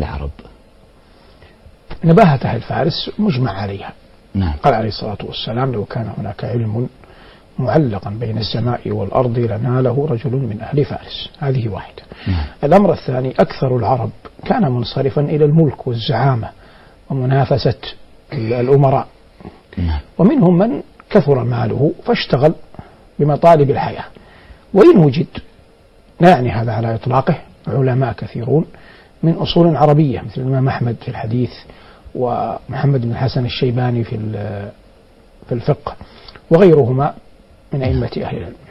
العرب؟ نباهة أهل فارس مجمع عليها. نعم. قال عليه الصلاة والسلام: لو كان هناك علم معلقا بين السماء والأرض لناله رجل من أهل فارس. هذه واحدة. نعم. الأمر الثاني: أكثر العرب كان منصرفا إلى الملك والزعامة ومنافسة الأمراء. نعم. ومنهم من كثر ماله فاشتغل بمطالب الحياة، وإن وجد، لا يعني هذا على إطلاقه، علماء كثيرون من أصول عربية مثل الإمام أحمد في الحديث، ومحمد بن الحسن الشيباني في الفقه، وغيرهما من أئمة أهل العلم.